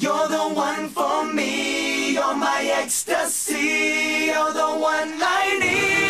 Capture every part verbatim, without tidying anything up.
You're the one for me, you're my ecstasy, you're the one I need.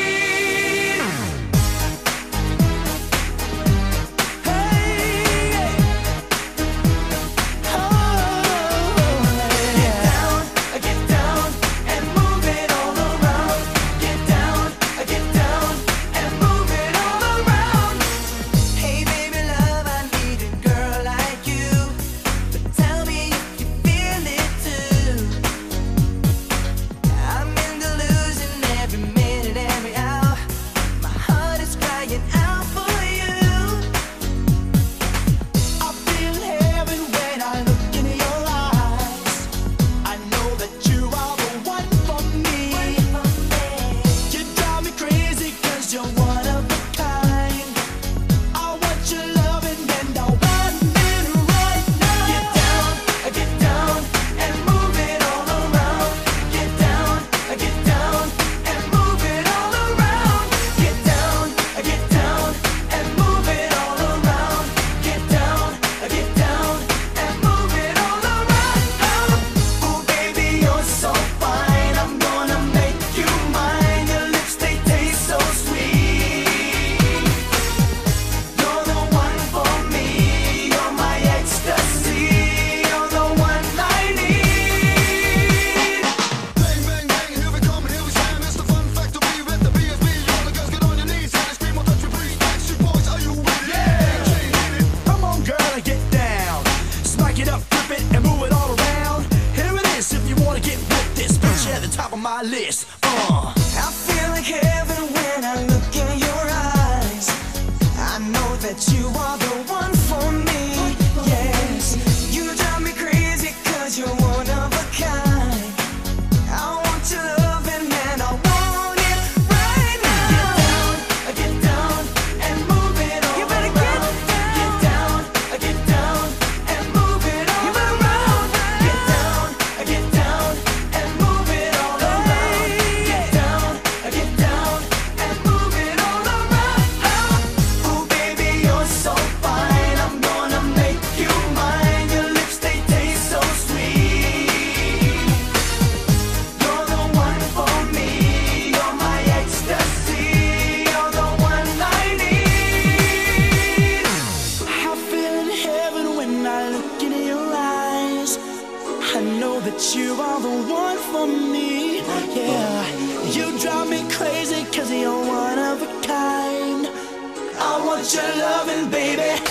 Top of my list. Uh. I feel like heaven when I look in your eyes. I know that you are the one for me. Yes, you drive me crazy cause you're one of a kind. I want your loving and I want it right now. Get down, get down and move it all you better around. Get down, get down and move it all you around. Get down, get down and move it all around. Get down, get down and move it all around. Oh baby, you're so fine, I'm gonna make you mine. Your lips, they taste so sweet. You're the one for me, you're my ecstasy, you're the one I need. I feel in heaven when I look into your eyes. I know that you are the one for me. Yeah, you drive me crazy cause you're one of a kind. I want your loving, baby.